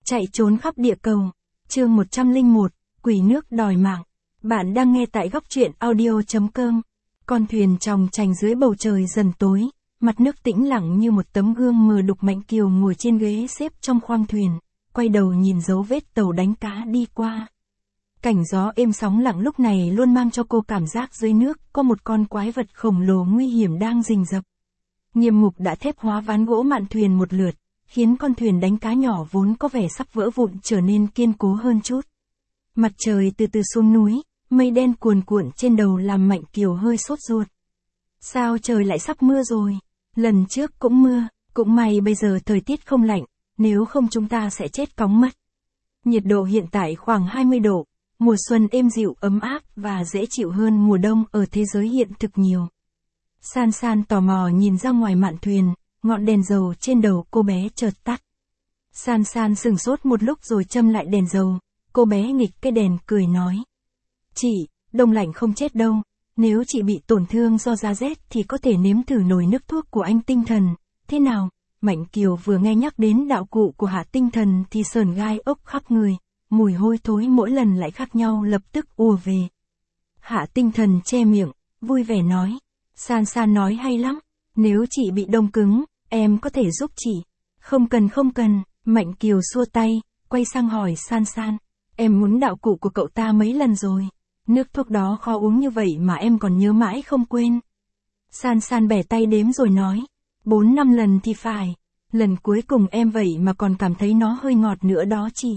Chạy trốn khắp địa cầu. Chương 101, quỷ nước đòi mạng. Bạn đang nghe tại góc truyện audio.com. Con thuyền chòng chành dưới bầu trời dần tối, mặt nước tĩnh lặng như một tấm gương mờ đục. Mạnh Kiều ngồi trên ghế xếp trong khoang thuyền, quay đầu nhìn dấu vết tàu đánh cá đi qua. Cảnh gió êm sóng lặng lúc này luôn mang cho cô cảm giác dưới nước có một con quái vật khổng lồ nguy hiểm đang rình rập. Nghiêm Mục đã thép hóa ván gỗ mạn thuyền một lượt, khiến con thuyền đánh cá nhỏ vốn có vẻ sắp vỡ vụn trở nên kiên cố hơn chút. Mặt trời từ từ xuống núi, mây đen cuồn cuộn trên đầu làm Mạnh Kiều hơi sốt ruột. Sao trời lại sắp mưa rồi? Lần trước cũng mưa, cũng may bây giờ thời tiết không lạnh, nếu không chúng ta sẽ chết cóng mất. Nhiệt độ hiện tại khoảng 20 độ, mùa xuân êm dịu ấm áp và dễ chịu hơn mùa đông ở thế giới hiện thực nhiều. San San tò mò nhìn ra ngoài mạn thuyền, ngọn đèn dầu trên đầu cô bé chợt tắt. San San sửng sốt một lúc rồi châm lại đèn dầu, cô bé nghịch cái đèn cười nói. Chị, đông lạnh không chết đâu, nếu chị bị tổn thương do da rét thì có thể nếm thử nồi nước thuốc của anh Tinh Thần, thế nào? Mạnh Kiều vừa nghe nhắc đến đạo cụ của Hạ Tinh Thần thì sờn gai ốc khắp người, mùi hôi thối mỗi lần lại khác nhau lập tức ùa về. Hạ Tinh Thần che miệng, vui vẻ nói. San San nói hay lắm, nếu chị bị đông cứng, em có thể giúp chị. Không cần, Mạnh Kiều xua tay, quay sang hỏi San San. Em muốn đạo cụ của cậu ta mấy lần rồi. Nước thuốc đó khó uống như vậy mà em còn nhớ mãi không quên. San San bẻ tay đếm rồi nói. 4-5 lần thì phải. Lần cuối cùng em vậy mà còn cảm thấy nó hơi ngọt nữa đó chị.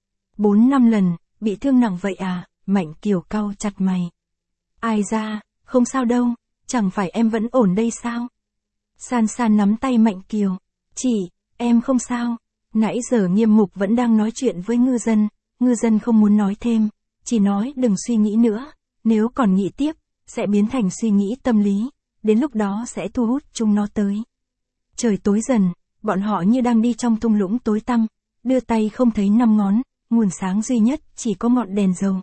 4-5 lần, bị thương nặng vậy à? Mạnh Kiều cau chặt mày. Ai ra, không sao đâu, chẳng phải em vẫn ổn đây sao? San San nắm tay Mạnh Kiều. Chị, em không sao. Nãy giờ Nghiêm Mục vẫn đang nói chuyện với ngư dân không muốn nói thêm, chỉ nói đừng suy nghĩ nữa, nếu còn nghĩ tiếp, sẽ biến thành suy nghĩ tâm lý, đến lúc đó sẽ thu hút chúng nó tới. Trời tối dần, bọn họ như đang đi trong thung lũng tối tăm, đưa tay không thấy 5 ngón, nguồn sáng duy nhất chỉ có ngọn đèn dầu.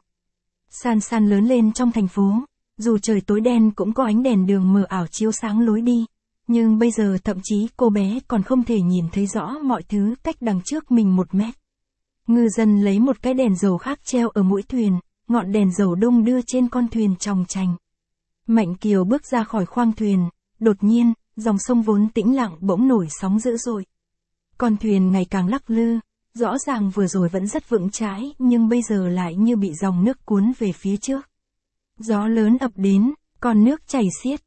San San lớn lên trong thành phố, dù trời tối đen cũng có ánh đèn đường mờ ảo chiếu sáng lối đi, nhưng bây giờ thậm chí cô bé còn không thể nhìn thấy rõ mọi thứ cách đằng trước mình 1 mét. Ngư dân lấy một cái đèn dầu khác treo ở mũi thuyền, ngọn đèn dầu đung đưa trên con thuyền chòng chành. Mạnh Kiều bước ra khỏi khoang thuyền, đột nhiên, dòng sông vốn tĩnh lặng bỗng nổi sóng dữ dội. Con thuyền ngày càng lắc lư, rõ ràng vừa rồi vẫn rất vững chãi nhưng bây giờ lại như bị dòng nước cuốn về phía trước. Gió lớn ập đến, con nước chảy xiết,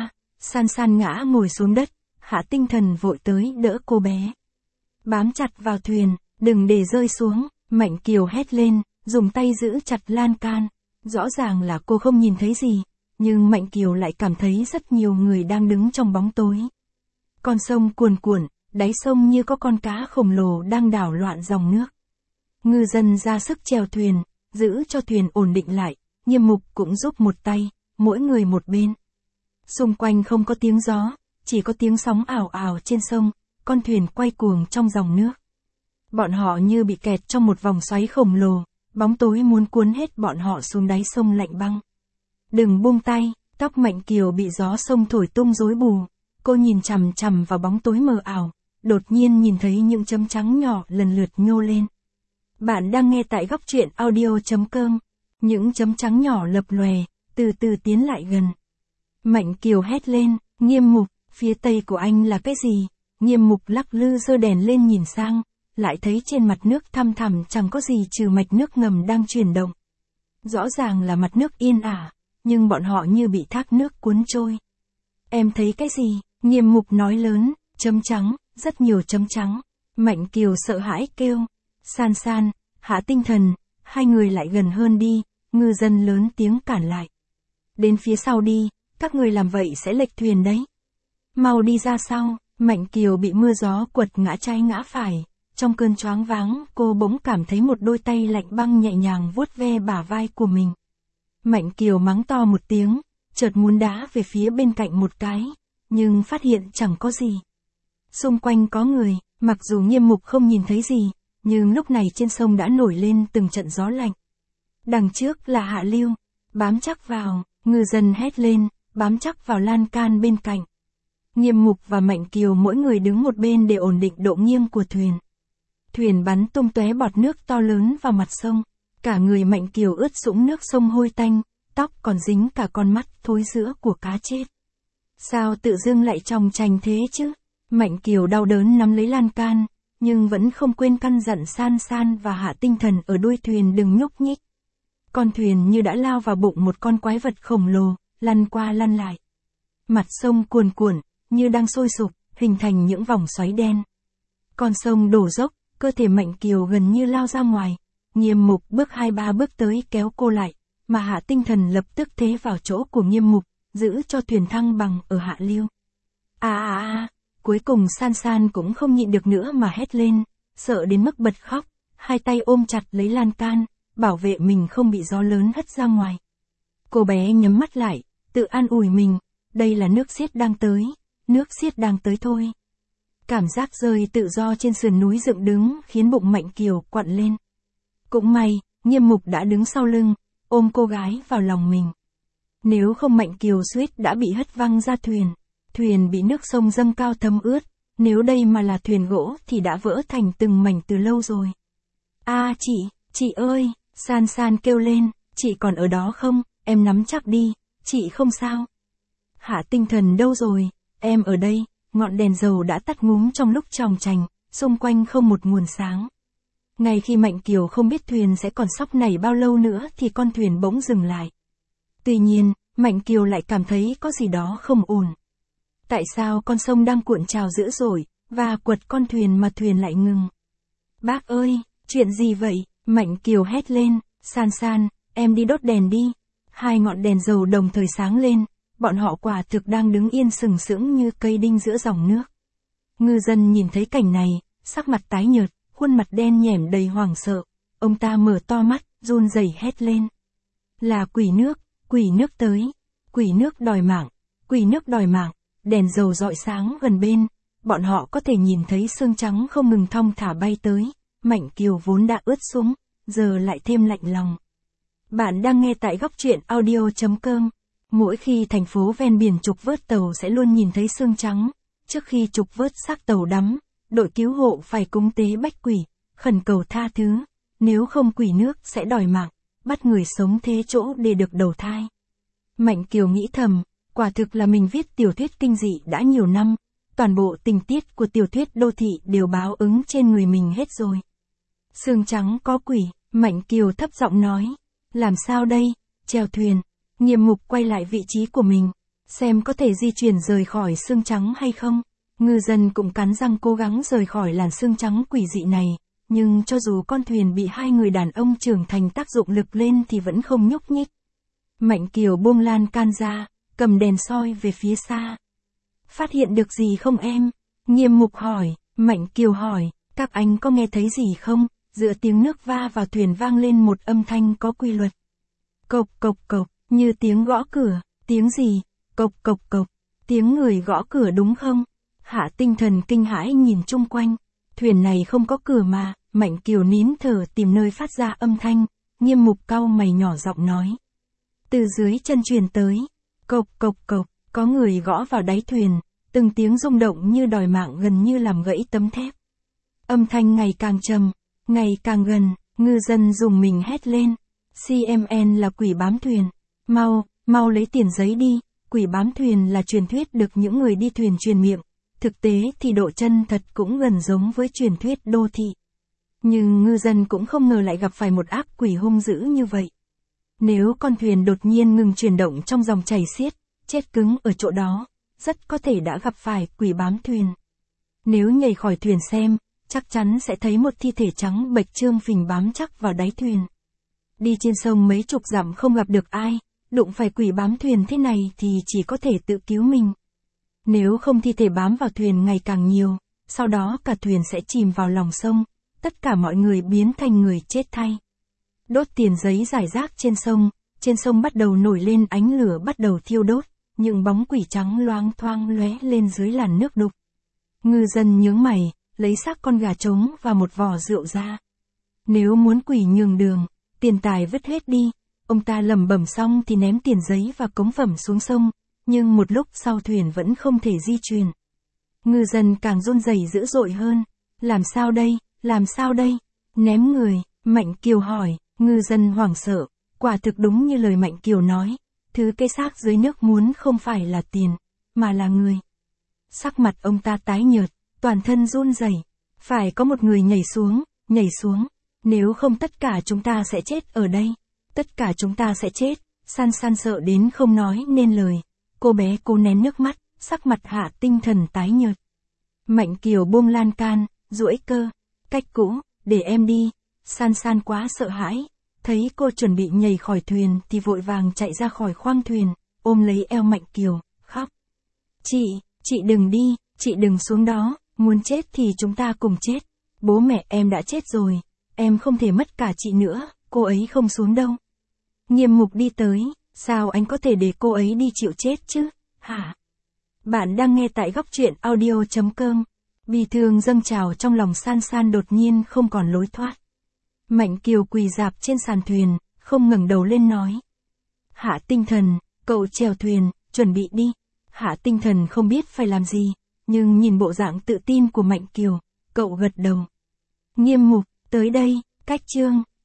San San ngã ngồi xuống đất, Hạ Tinh Thần vội tới đỡ cô bé. Bám chặt vào thuyền, đừng để rơi xuống, Mạnh Kiều hét lên, dùng tay giữ chặt lan can. Rõ ràng là cô không nhìn thấy gì, nhưng Mạnh Kiều lại cảm thấy rất nhiều người đang đứng trong bóng tối. Con sông cuồn cuộn, đáy sông như có con cá khổng lồ đang đảo loạn dòng nước. Ngư dân ra sức chèo thuyền, giữ cho thuyền ổn định lại, Nghiêm Mục cũng giúp một tay, mỗi người một bên. Xung quanh không có tiếng gió, chỉ có tiếng sóng ảo ảo trên sông, con thuyền quay cuồng trong dòng nước. Bọn họ như bị kẹt trong một vòng xoáy khổng lồ, bóng tối muốn cuốn hết bọn họ xuống đáy sông lạnh băng. Đừng buông tay, tóc Mạnh Kiều bị gió sông thổi tung rối bù, cô nhìn chằm chằm vào bóng tối mờ ảo, đột nhiên nhìn thấy những chấm trắng nhỏ lần lượt nhô lên. Bạn đang nghe tại góc truyện audio.com, những chấm trắng nhỏ lập lòe, từ từ tiến lại gần. Mạnh Kiều hét lên, Nghiêm Mục, phía tây của anh là cái gì? Nghiêm Mục lắc lư giơ đèn lên nhìn sang, lại thấy trên mặt nước thăm thẳm chẳng có gì trừ mạch nước ngầm đang chuyển động. Rõ ràng là mặt nước yên ả, nhưng bọn họ như bị thác nước cuốn trôi. Em thấy cái gì? Nghiêm Mục nói lớn, chấm trắng, rất nhiều chấm trắng. Mạnh Kiều sợ hãi kêu, San San, Hạ Tinh Thần, hai người lại gần hơn đi, ngư dân lớn tiếng cản lại. Đến phía sau đi, các người làm vậy sẽ lệch thuyền đấy. Mau đi ra sau, Mạnh Kiều bị mưa gió quật ngã trái ngã phải. Trong cơn choáng váng, cô bỗng cảm thấy một đôi tay lạnh băng nhẹ nhàng vuốt ve bả vai của mình. Mạnh Kiều mắng to một tiếng, chợt muốn đá về phía bên cạnh một cái, nhưng phát hiện chẳng có gì. Xung quanh có người, mặc dù Nghiêm Mục không nhìn thấy gì, nhưng lúc này trên sông đã nổi lên từng trận gió lạnh. Đằng trước là Hạ Lưu, bám chắc vào, ngư dân hét lên, bám chắc vào lan can bên cạnh. Nghiêm Mục và Mạnh Kiều mỗi người đứng một bên để ổn định độ nghiêng của thuyền. Thuyền bắn tung tóe bọt nước to lớn vào mặt sông. Cả người Mạnh Kiều ướt sũng nước sông hôi tanh, tóc còn dính cả con mắt thối rữa của cá chết. Sao tự dưng lại tròng trành thế chứ? Mạnh Kiều đau đớn nắm lấy lan can, nhưng vẫn không quên căn dặn San San và Hạ Tinh Thần ở đuôi thuyền đừng nhúc nhích. Con thuyền như đã lao vào bụng một con quái vật khổng lồ, lăn qua lăn lại. Mặt sông cuồn cuộn, như đang sôi sục, hình thành những vòng xoáy đen. Con sông đổ dốc, cơ thể Mạnh Kiều gần như lao ra ngoài. Nghiêm Mục bước 2-3 bước tới kéo cô lại, mà Hạ Tinh Thần lập tức thế vào chỗ của Nghiêm Mục, giữ cho thuyền thăng bằng ở hạ lưu. Cuối cùng San San cũng không nhịn được nữa mà hét lên, sợ đến mức bật khóc, hai tay ôm chặt lấy lan can, bảo vệ mình không bị gió lớn hất ra ngoài. Cô bé nhắm mắt lại, tự an ủi mình, đây là nước xiết đang tới, nước xiết đang tới thôi. Cảm giác rơi tự do trên sườn núi dựng đứng khiến bụng Mạnh Kiều quặn lên. Cũng may, Nghiêm Mục đã đứng sau lưng, ôm cô gái vào lòng mình. Nếu không Mạnh Kiều suýt đã bị hất văng ra thuyền. Thuyền bị nước sông dâng cao thấm ướt, nếu đây mà là thuyền gỗ thì đã vỡ thành từng mảnh từ lâu rồi. Chị ơi, San San kêu lên, chị còn ở đó không, em nắm chắc đi, chị không sao. Hạ Tinh Thần đâu rồi, em ở đây, ngọn đèn dầu đã tắt ngúm trong lúc tròng trành, xung quanh không một nguồn sáng. Ngay khi Mạnh Kiều không biết thuyền sẽ còn sóc nảy bao lâu nữa thì con thuyền bỗng dừng lại. Tuy nhiên, Mạnh Kiều lại cảm thấy có gì đó không ổn. Tại sao con sông đang cuộn trào dữ dội, và quật con thuyền mà thuyền lại ngừng? Bác ơi, chuyện gì vậy? Mạnh Kiều hét lên, San San, em đi đốt đèn đi. Hai ngọn đèn dầu đồng thời sáng lên, bọn họ quả thực đang đứng yên sừng sững như cây đinh giữa dòng nước. Ngư dân nhìn thấy cảnh này, sắc mặt tái nhợt, khuôn mặt đen nhẻm đầy hoảng sợ. Ông ta mở to mắt, run rẩy hét lên. Là quỷ nước tới, quỷ nước đòi mạng, quỷ nước đòi mạng. Đèn dầu rọi sáng gần bên, bọn họ có thể nhìn thấy sương trắng không ngừng thong thả bay tới. Mạnh Kiều vốn đã ướt sũng, giờ lại thêm lạnh lòng. Bạn đang nghe tại góc truyện audio.com. Mỗi khi thành phố ven biển trục vớt tàu sẽ luôn nhìn thấy sương trắng. Trước khi trục vớt xác tàu đắm, đội cứu hộ phải cúng tế bách quỷ, khẩn cầu tha thứ. Nếu không quỷ nước sẽ đòi mạng, bắt người sống thế chỗ để được đầu thai. Mạnh Kiều nghĩ thầm. Quả thực là mình viết tiểu thuyết kinh dị đã nhiều năm, toàn bộ tình tiết của tiểu thuyết đô thị đều báo ứng trên người mình hết rồi. Sương trắng có quỷ, Mạnh Kiều thấp giọng nói. Làm sao đây, chèo thuyền, Nghiêm Mục quay lại vị trí của mình, xem có thể di chuyển rời khỏi sương trắng hay không. Ngư dân cũng cắn răng cố gắng rời khỏi làn sương trắng quỷ dị này, nhưng cho dù con thuyền bị hai người đàn ông trưởng thành tác dụng lực lên thì vẫn không nhúc nhích. Mạnh Kiều buông lan can ra, cầm đèn soi về phía xa. Phát hiện được gì không em? Nghiêm Mục hỏi, Mạnh Kiều hỏi, các anh có nghe thấy gì không? Giữa tiếng nước va vào thuyền vang lên một âm thanh có quy luật. Cộc cộc cộc, như tiếng gõ cửa, tiếng gì? Cộc cộc cộc, tiếng người gõ cửa đúng không? Hạ Tinh Thần kinh hãi nhìn chung quanh, thuyền này không có cửa mà. Mạnh Kiều nín thở tìm nơi phát ra âm thanh, Nghiêm Mục cau mày nhỏ giọng nói. Từ dưới chân truyền tới. Cộc cộc cộc, có người gõ vào đáy thuyền, từng tiếng rung động như đòi mạng gần như làm gãy tấm thép. Âm thanh ngày càng trầm, ngày càng gần, ngư dân dùng mình hét lên. CMN là quỷ bám thuyền. Mau lấy tiền giấy đi, quỷ bám thuyền là truyền thuyết được những người đi thuyền truyền miệng. Thực tế thì độ chân thật cũng gần giống với truyền thuyết đô thị. Nhưng ngư dân cũng không ngờ lại gặp phải một ác quỷ hung dữ như vậy. Nếu con thuyền đột nhiên ngừng chuyển động trong dòng chảy xiết, chết cứng ở chỗ đó, rất có thể đã gặp phải quỷ bám thuyền. Nếu nhảy khỏi thuyền xem, chắc chắn sẽ thấy một thi thể trắng bệch trương phình bám chắc vào đáy thuyền. Đi trên sông mấy chục dặm không gặp được ai, đụng phải quỷ bám thuyền thế này thì chỉ có thể tự cứu mình. Nếu không thi thể bám vào thuyền ngày càng nhiều, sau đó cả thuyền sẽ chìm vào lòng sông, tất cả mọi người biến thành người chết thay. Đốt tiền giấy rải rác trên sông bắt đầu nổi lên ánh lửa bắt đầu thiêu đốt, những bóng quỷ trắng loáng thoáng lóe lên dưới làn nước đục. Ngư dân nhướng mày, lấy xác con gà trống và một vò rượu ra. Nếu muốn quỷ nhường đường, tiền tài vứt hết đi. Ông ta lẩm bẩm xong thì ném tiền giấy và cống phẩm xuống sông, nhưng một lúc sau thuyền vẫn không thể di chuyển. Ngư dân càng run rẩy dữ dội hơn. Làm sao đây? làm sao đây? Ném người, Mạnh Kiều hỏi, ngư dân hoảng sợ, quả thực đúng như lời Mạnh Kiều nói, thứ cái xác dưới nước muốn không phải là tiền, mà là người. Sắc mặt ông ta tái nhợt, toàn thân run rẩy, phải có một người nhảy xuống, nếu không tất cả chúng ta sẽ chết ở đây, tất cả chúng ta sẽ chết. San San sợ đến không nói nên lời, cô bé cố nén nước mắt, sắc mặt Hạ Tinh Thần tái nhợt. Mạnh Kiều buông lan can, duỗi cơ, cách cũ, để em đi. San San quá sợ hãi, thấy cô chuẩn bị nhảy khỏi thuyền thì vội vàng chạy ra khỏi khoang thuyền, ôm lấy eo Mạnh Kiều, khóc. Chị đừng đi, chị đừng xuống đó, muốn chết thì chúng ta cùng chết. Bố mẹ em đã chết rồi, em không thể mất cả chị nữa, cô ấy không xuống đâu. Nghiêm Mục đi tới, sao anh có thể để cô ấy đi chịu chết chứ, hả? Bạn đang nghe tại góc truyện audio.com. Bi thương dâng trào trong lòng San San đột nhiên không còn lối thoát. Mạnh Kiều quỳ rạp trên sàn thuyền, không ngẩng đầu lên nói. Hạ Tinh Thần, cậu chèo thuyền, chuẩn bị đi. Hạ Tinh Thần không biết phải làm gì, nhưng nhìn bộ dạng tự tin của Mạnh Kiều, cậu gật đầu. Nghiêm Mục, tới đây, cách chương.